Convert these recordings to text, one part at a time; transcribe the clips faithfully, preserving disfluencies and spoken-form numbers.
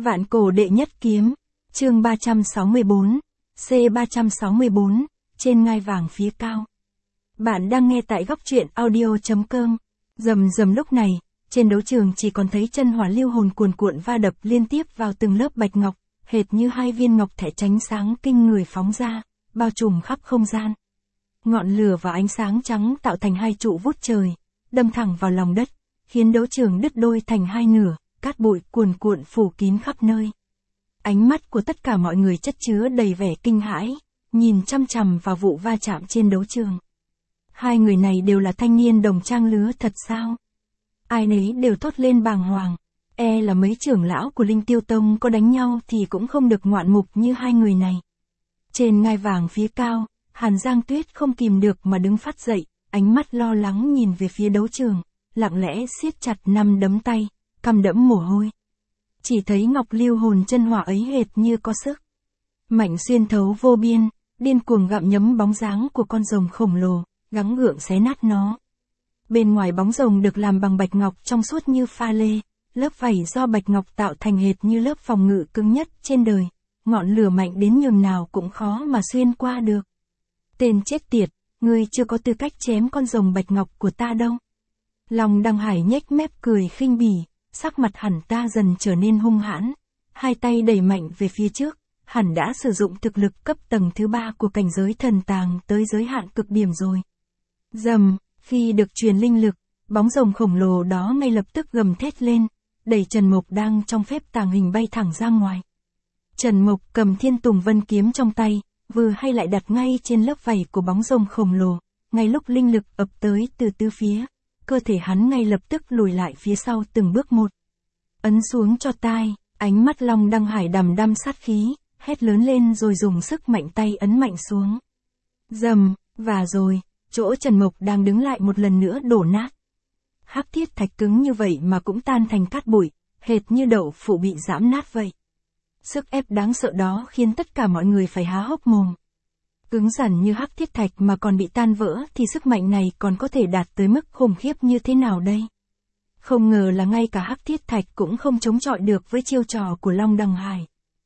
Vạn cổ đệ nhất kiếm, chương ba trăm sáu mươi bốn, C ba trăm sáu mươi bốn, trên ngai vàng phía cao. Bạn đang nghe tại góc truyện audio chấm com. Rầm rầm lúc này, trên đấu trường chỉ còn thấy chân hỏa lưu hồn cuồn cuộn va đập liên tiếp vào từng lớp bạch ngọc, hệt như hai viên ngọc thẻ tránh sáng kinh người phóng ra, bao trùm khắp không gian. Ngọn lửa và ánh sáng trắng tạo thành hai trụ vút trời, đâm thẳng vào lòng đất, khiến đấu trường đứt đôi thành hai nửa, cát bụi cuồn cuộn phủ kín khắp nơi. Ánh mắt của tất cả mọi người chất chứa đầy vẻ kinh hãi, nhìn chăm chằm vào vụ va chạm trên đấu trường. Hai người này đều là thanh niên đồng trang lứa thật sao? Ai nấy đều thốt lên bàng hoàng, e là mấy trưởng lão của Linh Tiêu Tông có đánh nhau thì cũng không được ngoạn mục như hai người này. Trên ngai vàng phía cao, Hàn Giang Tuyết không kìm được mà đứng phát dậy, ánh mắt lo lắng nhìn về phía đấu trường, lặng lẽ siết chặt năm đấm tay, căm đẫm mồ hôi. Chỉ thấy ngọc lưu hồn chân hỏa ấy hệt như có sức mạnh xuyên thấu vô biên, điên cuồng gặm nhấm bóng dáng của con rồng khổng lồ, gắng gượng xé nát nó. Bên ngoài bóng rồng được làm bằng bạch ngọc trong suốt như pha lê, lớp vảy do bạch ngọc tạo thành hệt như lớp phòng ngự cứng nhất trên đời, ngọn lửa mạnh đến nhường nào cũng khó mà xuyên qua được. Tên chết tiệt, ngươi chưa có tư cách chém con rồng bạch ngọc của ta đâu. Long Đăng Hải nhếch mép cười khinh bỉ, sắc mặt hẳn ta dần trở nên hung hãn, hai tay đẩy mạnh về phía trước, hẳn đã sử dụng thực lực cấp tầng thứ ba của cảnh giới thần tàng tới giới hạn cực điểm rồi. Rầm, khi được truyền linh lực, bóng rồng khổng lồ đó ngay lập tức gầm thét lên, đẩy Trần Mộc đang trong phép tàng hình bay thẳng ra ngoài. Trần Mộc cầm Thiên Tùng Vân kiếm trong tay, vừa hay lại đặt ngay trên lớp vảy của bóng rồng khổng lồ, ngay lúc linh lực ập tới từ tứ phía, cơ thể hắn ngay lập tức lùi lại phía sau từng bước một. Ấn xuống cho tai, ánh mắt Long Đăng Hải đằm đăm sát khí, hét lớn lên rồi dùng sức mạnh tay ấn mạnh xuống. Rầm, và rồi, chỗ Trần Mộc đang đứng lại một lần nữa đổ nát. Hắc thiết thạch cứng như vậy mà cũng tan thành cát bụi, hệt như đậu phụ bị giãm nát vậy. Sức ép đáng sợ đó khiến tất cả mọi người phải há hốc mồm. Cứng rắn như hắc thiết thạch mà còn bị tan vỡ thì sức mạnh này còn có thể đạt tới mức khủng khiếp như thế nào đây? Không ngờ là ngay cả hắc thiết thạch cũng không chống chọi được với chiêu trò của Long Đăng Hải.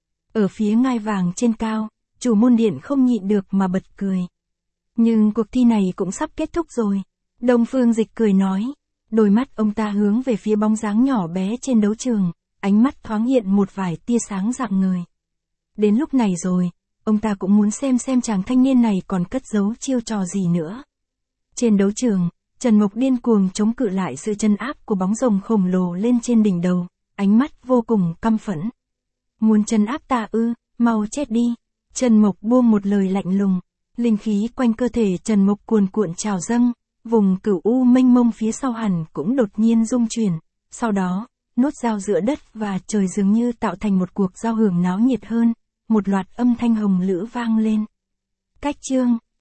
Ở phía ngai vàng trên cao, chủ môn điện không nhịn được mà bật cười. Nhưng cuộc thi này cũng sắp kết thúc rồi. Đông Phương Dịch cười nói. Đôi mắt ông ta hướng về phía bóng dáng nhỏ bé trên đấu trường, ánh mắt thoáng hiện một vài tia sáng rạng ngời. Đến lúc này rồi, ông ta cũng muốn xem xem chàng thanh niên này còn cất giấu chiêu trò gì nữa. Trên đấu trường, Trần Mộc điên cuồng chống cự lại sự chân áp của bóng rồng khổng lồ lên trên đỉnh đầu, ánh mắt vô cùng căm phẫn. Muốn chân áp ta ư, mau chết đi. Trần Mộc buông một lời lạnh lùng, linh khí quanh cơ thể Trần Mộc cuồn cuộn trào dâng, vùng cửu u mênh mông phía sau hẳn cũng đột nhiên rung chuyển, sau đó, nốt giao giữa đất và trời dường như tạo thành một cuộc giao hưởng náo nhiệt hơn, một loạt âm thanh hồng lữ vang lên. Cách chương